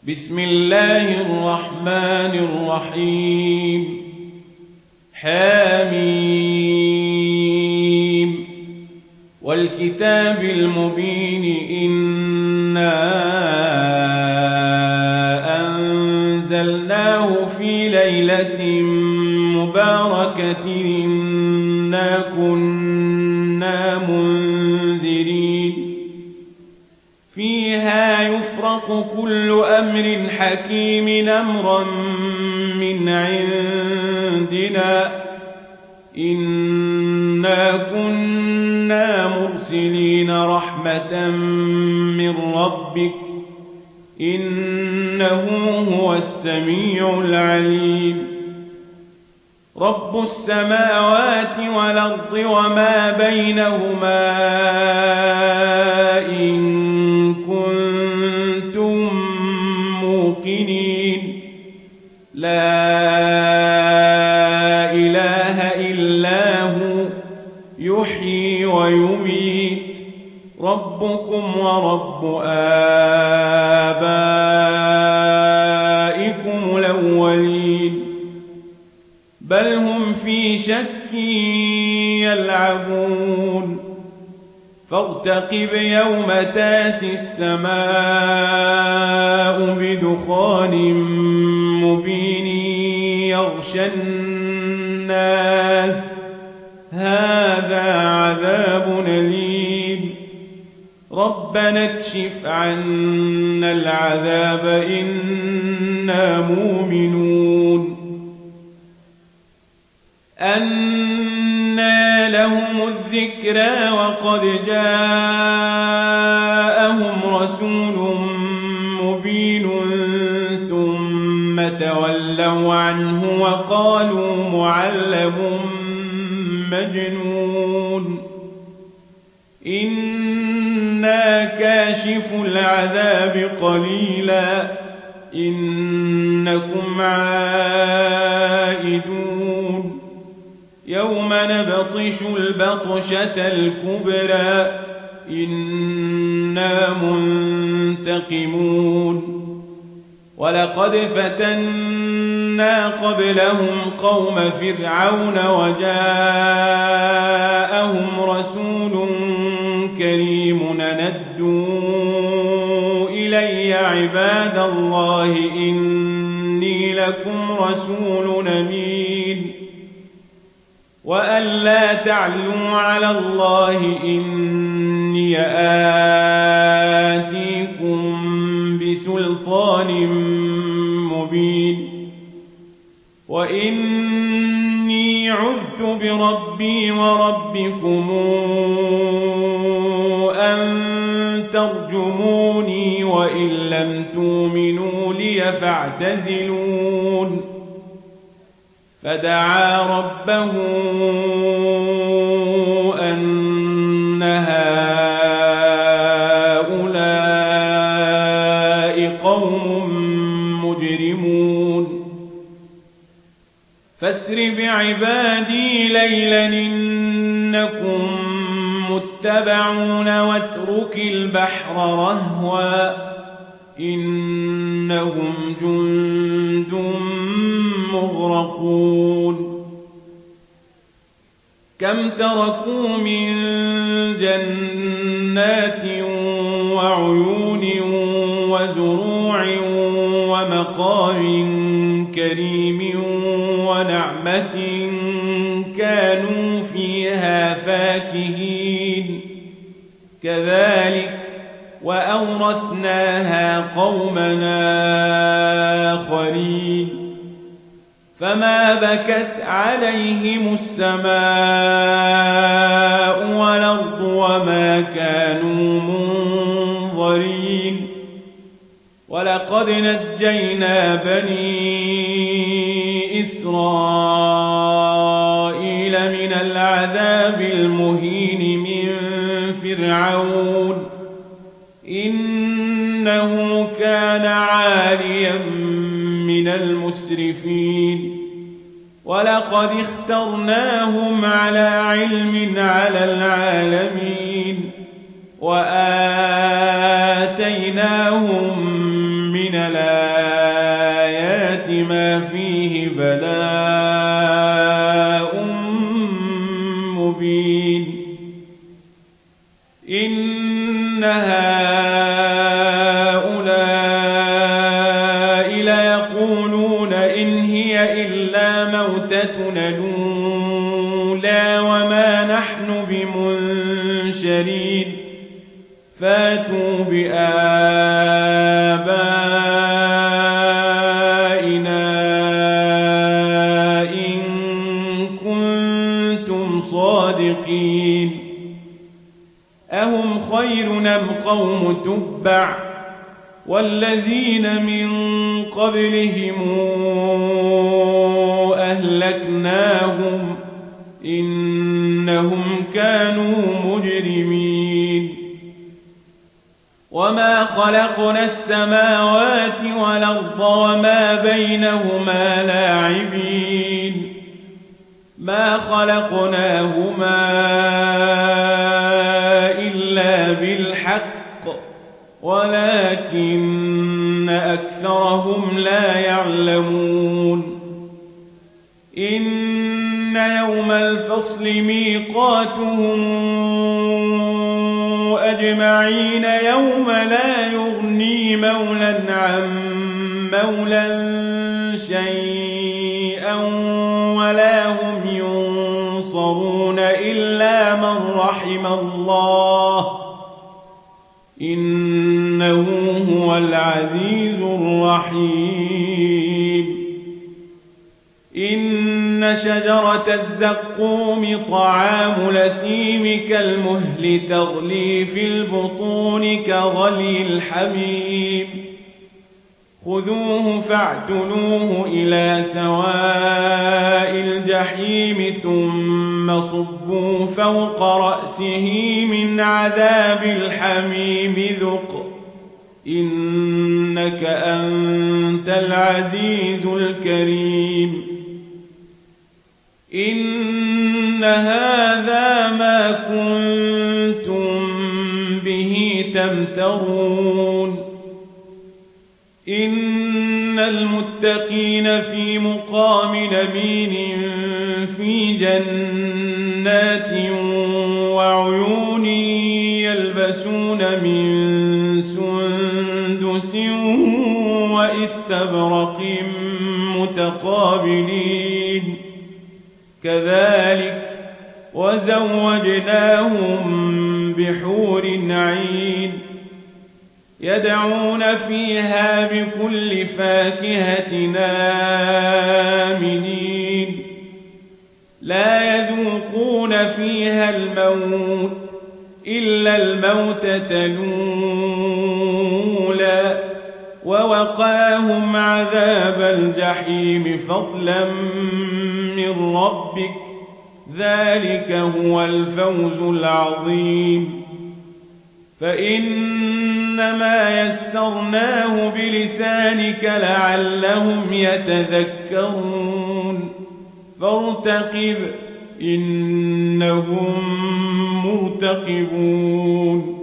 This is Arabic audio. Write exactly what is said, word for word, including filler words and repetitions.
بسم الله الرحمن الرحيم. حميم والكتاب المبين إنا أنزلناه في ليلة مباركة إنا كنا منذرين فيها يفرق كل أمر حكيم أمرا من عندنا إنا كنا مرسلين رحمة من ربك إنه هو السميع العليم. رب السماوات والأرض وما بينهما إن كنتم موقنين لا إله إلا هو يحيي ويميت ربكم ورب آبائكم الأولين بل هم في شك يلعبون فارتقب يوم تاتي السماء بدخان مبين يغشى الناس هذا عذاب أليم ربنا اكشف عنا العذاب إنا مؤمنون. أنى لهم الذكرى وقد جاءهم رسول مبين ثم تولوا عنه وقالوا معلم مجنون إنا كاشف العذاب قليلا إنكم عائدون يوم نبطش البطشة الكبرى إنا منتقمون. ولقد فتنا قبلهم قوم فرعون وجاءهم رسول كريم ندوا إلي عباد الله إني لكم رسول أمين وأن لا تعلوا على الله إني آتيكم بسلطان مبين وإني عذت بربي وربكم أن ترجموني وإن لم تؤمنوا لي فاعتزلون. فدعا ربه أن هؤلاء قوم مجرمون فاسر بعبادي ليلا إنكم متبعون واترك البحر رهوا إنهم جند مغرقون. كم تركوا من جنات وعيون وزروع ومقام كريم ونعمة كانوا فيها فاكهين كذلك وأورثناها قومنا آخرين فما بكت عليهم السماء والأرض وما كانوا منظرين. ولقد نجينا بني إسرائيل من العذاب المهين من فرعون إنه كان عاليا من المسرفين ولقد اخترناهم على علم على العالمين وآتيناهم من الآيات الآيات ما فيه بلاء مبين إن هؤلاء ليقولون إن هي إلا موتتنا الأولى وما نحن بمنشرين فاتوا بآبائنا إن كنتم صادقين أهم خير أم قوم تبع والذين من قبلهم أهلكناهم إنهم كانوا مجرمين وما خلقنا السماوات والأرض وما بينهما لاعبين ما خلقناهما إلا بالحق ولكن أكثرهم لا يعلمون إن يوم الفصل ميقاتهم أجمعين يوم لا يغني مولى عن مولى شيئا ولا هم ينصرون إلا من رحم الله إنه هو العزيز الرحيم إن شجرة الزقوم طعام الأثيم كالمهل تغلي في البطون كغلي الحميم خذوه فاعتلوه إلى سواء الجحيم ثم صبوا فوق رأسه من عذاب الحميم ذق إنك أنت العزيز الكريم إن هذا ما كنتم به تمترون إن المتقين في مقام أمين في جنات وعيون يلبسون من سندس واستبرق متقابلين كذلك وزوجناهم بحور عين يدعون فيها بكل فاكهة آمنين لا يذوقون فيها الموت إلا الموتة الأولى ووقاهم عذاب الجحيم فضلا من ربك ذلك هو الفوز العظيم فإنما يسرناه بلسانك لعلهم يتذكرون فارتقب إنهم مرتقبون